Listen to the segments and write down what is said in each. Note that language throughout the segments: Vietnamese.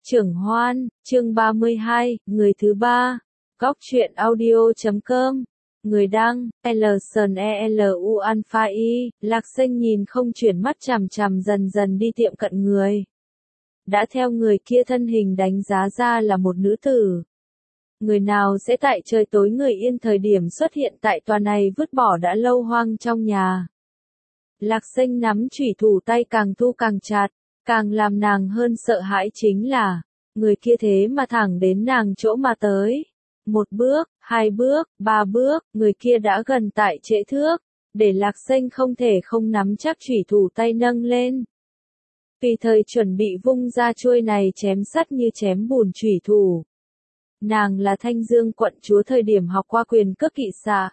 Trưởng Hoan, chương 32, người thứ ba. Góc truyện audio.com. Người đăng, LSNELU Alpha Y, Lạc Sinh nhìn không chuyển mắt chằm chằm dần dần đi tiệm cận người. Đã theo người kia thân hình đánh giá ra là một nữ tử. Người nào sẽ tại trời tối người yên thời điểm xuất hiện tại tòa này vứt bỏ đã lâu hoang trong nhà. Lạc Sinh nắm chủy thủ tay càng thu càng chặt, càng làm nàng hơn sợ hãi chính là, người kia thế mà thẳng đến nàng chỗ mà tới. Một bước, hai bước, ba bước, người kia đã gần tại trễ thước, để Lạc Sinh không thể không nắm chắc chủy thủ tay nâng lên. Vì thời chuẩn bị vung ra chuôi này chém sắt như chém bùn chủy thủ. Nàng là Thanh Dương quận chúa thời điểm học qua quyền cước kỵ xạ.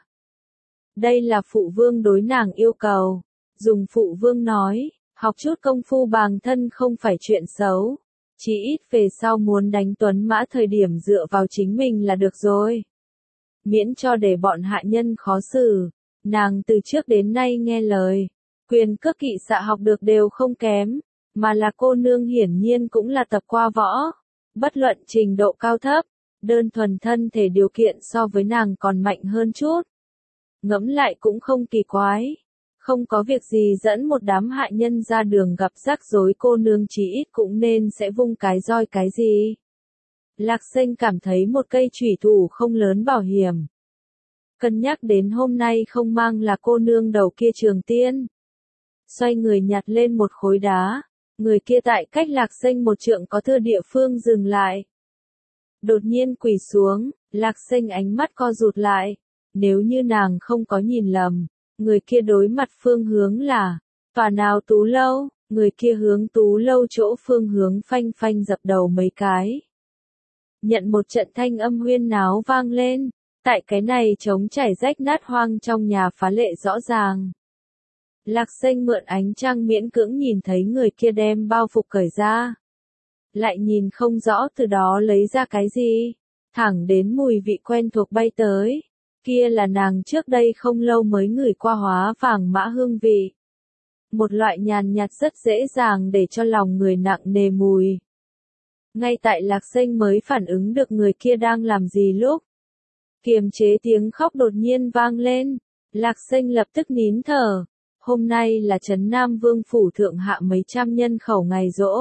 Đây là phụ vương đối nàng yêu cầu. Dùng phụ vương nói, học chút công phu bàng thân không phải chuyện xấu. Chỉ ít về sau muốn đánh tuấn mã thời điểm dựa vào chính mình là được rồi. Miễn cho để bọn hạ nhân khó xử. Nàng từ trước đến nay nghe lời. Quyền cước kỵ xạ học được đều không kém. Mà là cô nương hiển nhiên cũng là tập qua võ. Bất luận trình độ cao thấp. Đơn thuần thân thể điều kiện so với nàng còn mạnh hơn chút. Ngẫm lại cũng không kỳ quái. Không có việc gì dẫn một đám hạ nhân ra đường gặp rắc rối, cô nương chí ít cũng nên sẽ vung cái roi cái gì. Lạc Sinh cảm thấy một cây chủy thủ không lớn bảo hiểm. Cân nhắc đến hôm nay không mang là cô nương đầu kia Trường Tiên. Xoay người nhặt lên một khối đá, người kia tại cách Lạc Sinh một trượng có thưa địa phương dừng lại. Đột nhiên quỳ xuống, Lạc Sinh ánh mắt co rụt lại. Nếu như nàng không có nhìn lầm, người kia đối mặt phương hướng là tòa nào Tú Lâu, người kia hướng Tú Lâu chỗ phương hướng phanh phanh dập đầu mấy cái. Nhận một trận thanh âm huyên náo vang lên, tại cái này trống trải rách nát hoang trong nhà phá lệ rõ ràng. Lạc Sinh mượn ánh trăng miễn cưỡng nhìn thấy người kia đem bao phục cởi ra. Lại nhìn không rõ từ đó lấy ra cái gì, thẳng đến mùi vị quen thuộc bay tới. Kia là nàng trước đây không lâu mới ngửi qua hóa vàng mã hương vị. Một loại nhàn nhạt rất dễ dàng để cho lòng người nặng nề mùi. Ngay tại Lạc Sinh mới phản ứng được người kia đang làm gì lúc. Kiềm chế tiếng khóc đột nhiên vang lên. Lạc Sinh lập tức nín thở. Hôm nay là Trấn Nam Vương Phủ thượng hạ mấy trăm nhân khẩu ngày giỗ.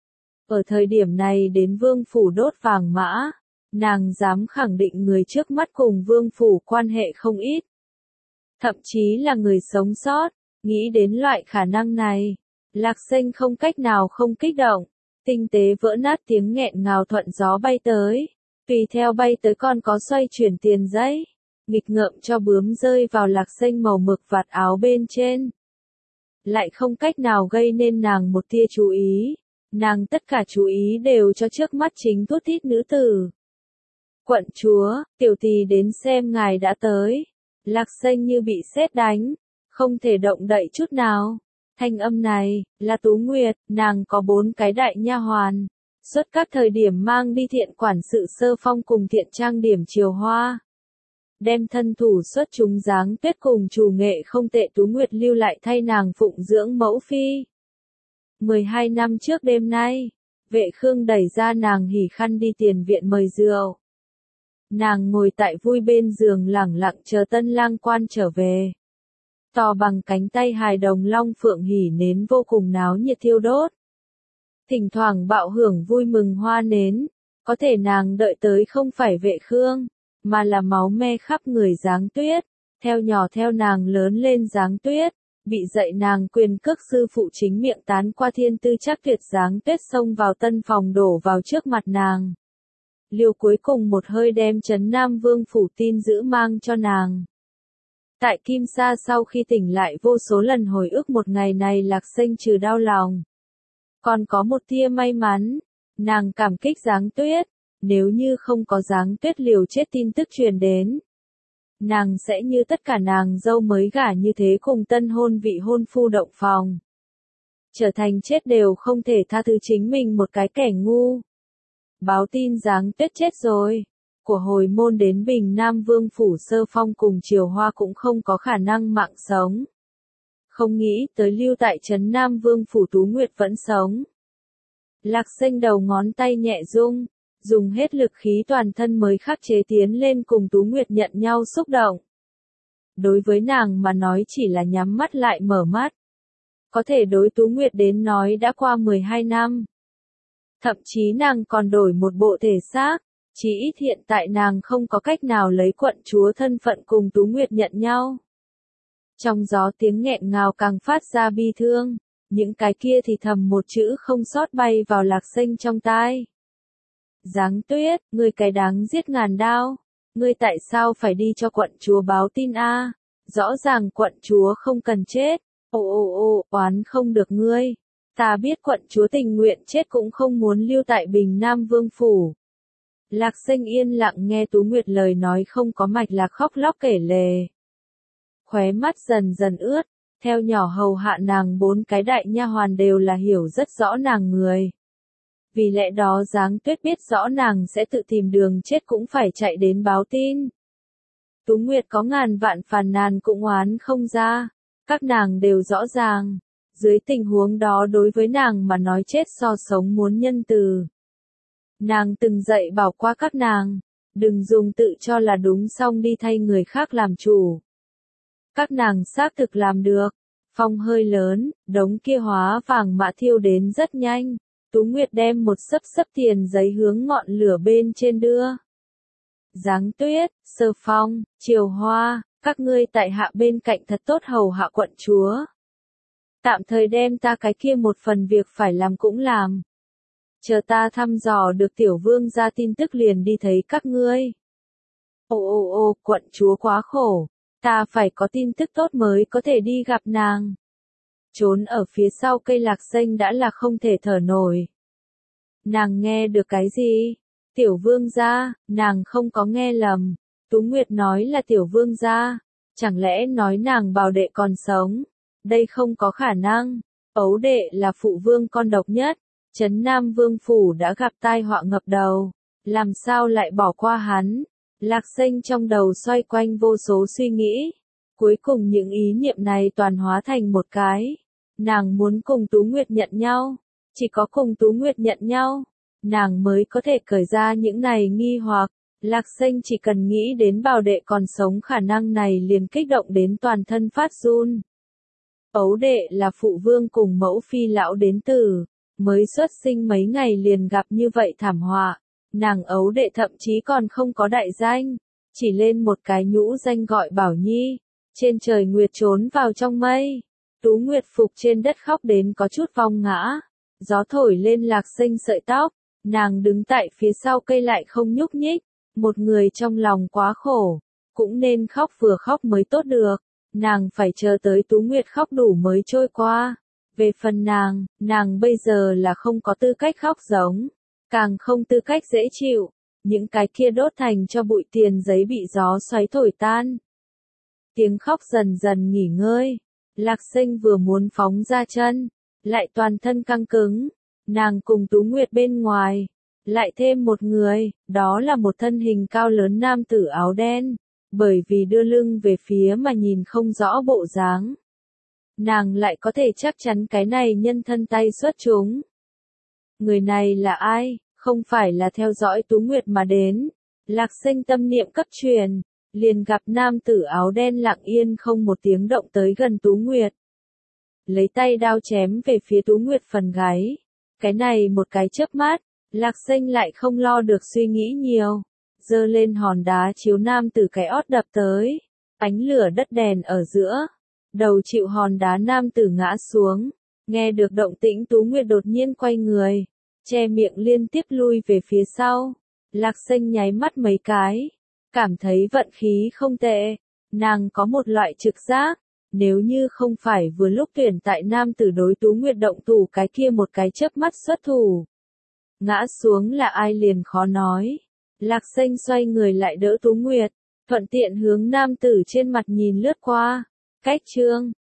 Ở thời điểm này đến Vương Phủ đốt vàng mã. Nàng dám khẳng định người trước mắt cùng Vương Phủ quan hệ không ít. Thậm chí là người sống sót, nghĩ đến loại khả năng này. Lạc Sinh không cách nào không kích động. Tinh tế vỡ nát tiếng nghẹn ngào thuận gió bay tới. Tùy theo bay tới còn có xoay chuyển tiền giấy. Nghịch ngợm cho bướm rơi vào Lạc Sinh màu mực vạt áo bên trên. Lại không cách nào gây nên nàng một tia chú ý. Nàng tất cả chú ý đều cho trước mắt chính thút thít nữ tử. Quận chúa, tiểu tỳ đến xem ngài đã tới. Lạc Sinh như bị sét đánh, không thể động đậy chút nào. Thanh âm này, là Tú Nguyệt, nàng có 4 cái đại nha hoàn. Suốt các thời điểm mang đi thiện quản sự Sơ Phong cùng thiện trang điểm Triều Hoa. Đem thân thủ xuất chúng dáng tuyết cùng chủ nghệ không tệ Tú Nguyệt lưu lại thay nàng phụng dưỡng mẫu phi. 12 năm trước đêm nay, Vệ Khương đẩy ra nàng hỉ khăn đi tiền viện mời rượu. Nàng ngồi tại vui bên giường lẳng lặng chờ tân lang quan trở về. To bằng cánh tay hài đồng long phượng hỉ nến vô cùng náo nhiệt thiêu đốt. Thỉnh thoảng bạo hưởng vui mừng hoa nến, có thể nàng đợi tới không phải Vệ Khương, mà là máu me khắp người Giáng Tuyết, theo nhỏ theo nàng lớn lên Giáng Tuyết, bị dạy nàng quyền cước sư phụ chính miệng tán qua thiên tư chắc tuyệt Giáng Tuyết xông vào tân phòng đổ vào trước mặt nàng. Liều cuối cùng một hơi đem Trấn Nam Vương Phủ tin giữ mang cho nàng. Tại Kim Sa sau khi tỉnh lại vô số lần hồi ức một ngày này Lạc Sinh trừ đau lòng. Còn có một tia may mắn, nàng cảm kích Giáng Tuyết, nếu như không có Giáng Tuyết liều chết tin tức truyền đến. Nàng sẽ như tất cả nàng dâu mới gả như thế cùng tân hôn vị hôn phu động phòng. Trở thành chết đều không thể tha thứ chính mình một cái kẻ ngu. Báo tin Giáng Tuyết chết rồi. Của hồi môn đến Bình Nam Vương Phủ Sơ Phong cùng Triều Hoa cũng không có khả năng mạng sống. Không nghĩ tới lưu tại Trấn Nam Vương Phủ Tú Nguyệt vẫn sống. Lạc Xanh đầu ngón tay nhẹ rung, dùng hết lực khí toàn thân mới khắc chế tiến lên cùng Tú Nguyệt nhận nhau xúc động. Đối với nàng mà nói chỉ là nhắm mắt lại mở mắt. Có thể đối Tú Nguyệt đến nói đã qua 12 năm. Thậm chí nàng còn đổi một bộ thể xác, chỉ ít hiện tại nàng không có cách nào lấy quận chúa thân phận cùng Tú Nguyệt nhận nhau. Trong gió tiếng nghẹn ngào càng phát ra bi thương, những cái kia thì thầm một chữ không sót bay vào Lạc Xanh trong tai. Giáng Tuyết, ngươi cái đáng giết ngàn đao, ngươi tại sao phải đi cho quận chúa báo tin a? Rõ ràng quận chúa không cần chết. Oán không được ngươi. Ta biết quận chúa tình nguyện chết cũng không muốn lưu tại Bình Nam Vương phủ. Lạc Xanh yên lặng nghe Tú Nguyệt lời nói không có mạch là khóc lóc kể lể. Khóe mắt dần dần ướt, theo nhỏ hầu hạ nàng 4 cái đại nha hoàn đều là hiểu rất rõ nàng người. Vì lẽ đó Giáng Tuyết biết rõ nàng sẽ tự tìm đường chết cũng phải chạy đến báo tin. Tú Nguyệt có ngàn vạn phàn nàn cũng oán không ra, các nàng đều rõ ràng, dưới tình huống đó đối với nàng mà nói chết so sống muốn nhân từ. Nàng từng dạy bảo qua các nàng, đừng dùng tự cho là đúng xong đi thay người khác làm chủ. Các nàng xác thực làm được, phong hơi lớn, đống kia hóa vàng mã thiêu đến rất nhanh. Tú Nguyệt đem một xấp tiền giấy hướng ngọn lửa bên trên đưa. Giáng Tuyết, Sơ Phong, Triều Hoa, các ngươi tại hạ bên cạnh thật tốt hầu hạ quận chúa. Tạm thời đem ta cái kia một phần việc phải làm cũng làm. Chờ ta thăm dò được tiểu vương ra tin tức liền đi thấy các ngươi. Quận chúa quá khổ, ta phải có tin tức tốt mới có thể đi gặp nàng. Trốn ở phía sau cây Lạc Xanh đã là không thể thở nổi. Nàng nghe được cái gì? Tiểu vương gia, nàng không có nghe lầm. Tú Nguyệt nói là tiểu vương gia, chẳng lẽ nói nàng bảo đệ còn sống? Đây không có khả năng. Ấu đệ là phụ vương con độc nhất, Trấn Nam Vương phủ đã gặp tai họa ngập đầu, làm sao lại bỏ qua hắn? Lạc Xanh trong đầu xoay quanh vô số suy nghĩ, cuối cùng những ý niệm này toàn hóa thành một cái. Nàng muốn cùng Tú Nguyệt nhận nhau, chỉ có cùng Tú Nguyệt nhận nhau, nàng mới có thể cởi ra những này nghi hoặc. Lạc Xanh chỉ cần nghĩ đến bảo đệ còn sống khả năng này liền kích động đến toàn thân phát run. Ấu đệ là phụ vương cùng mẫu phi lão đến từ, mới xuất sinh mấy ngày liền gặp như vậy thảm họa. Nàng ấu đệ thậm chí còn không có đại danh, chỉ lên một cái nhũ danh gọi Bảo Nhi. Trên trời nguyệt trốn vào trong mây. Tú Nguyệt phục trên đất khóc đến có chút vong ngã. Gió thổi lên Lạc Xanh sợi tóc, nàng đứng tại phía sau cây lại không nhúc nhích. Một người trong lòng quá khổ, cũng nên khóc vừa khóc mới tốt được. Nàng phải chờ tới Tú Nguyệt khóc đủ mới trôi qua. Về phần nàng bây giờ là không có tư cách khóc giống, càng không tư cách dễ chịu. Những cái kia đốt thành cho bụi tiền giấy bị gió xoáy thổi tan. Tiếng khóc dần dần nghỉ ngơi. Lạc Xanh vừa muốn phóng ra chân, lại toàn thân căng cứng. Nàng cùng Tú Nguyệt bên ngoài, lại thêm một người, đó là một thân hình cao lớn nam tử áo đen, bởi vì đưa lưng về phía mà nhìn không rõ bộ dáng. Nàng lại có thể chắc chắn cái này nhân thân tay xuất chúng. Người này là ai? Không phải là theo dõi Tú Nguyệt mà đến. Lạc Xanh tâm niệm cấp truyền, liền gặp nam tử áo đen lặng yên không một tiếng động tới gần Tú Nguyệt. Lấy tay đao chém về phía Tú Nguyệt phần gáy. Cái này một cái chớp mắt, Lạc Xanh lại không lo được suy nghĩ nhiều. Giơ lên hòn đá chiếu nam tử cái ót đập tới. Ánh lửa đất đèn ở giữa. Đầu chịu hòn đá nam tử ngã xuống. Nghe được động tĩnh Tú Nguyệt đột nhiên quay người. Che miệng liên tiếp lui về phía sau. Lạc Xanh nháy mắt mấy cái. Cảm thấy vận khí không tệ. Nàng có một loại trực giác. Nếu như không phải vừa lúc tuyển tại nam tử đối Tú Nguyệt động thủ cái kia một cái chớp mắt xuất thủ. Ngã xuống là ai liền khó nói. Lạc Xanh xoay người lại đỡ Tú Nguyệt. Thuận tiện hướng nam tử trên mặt nhìn lướt qua. Cách chương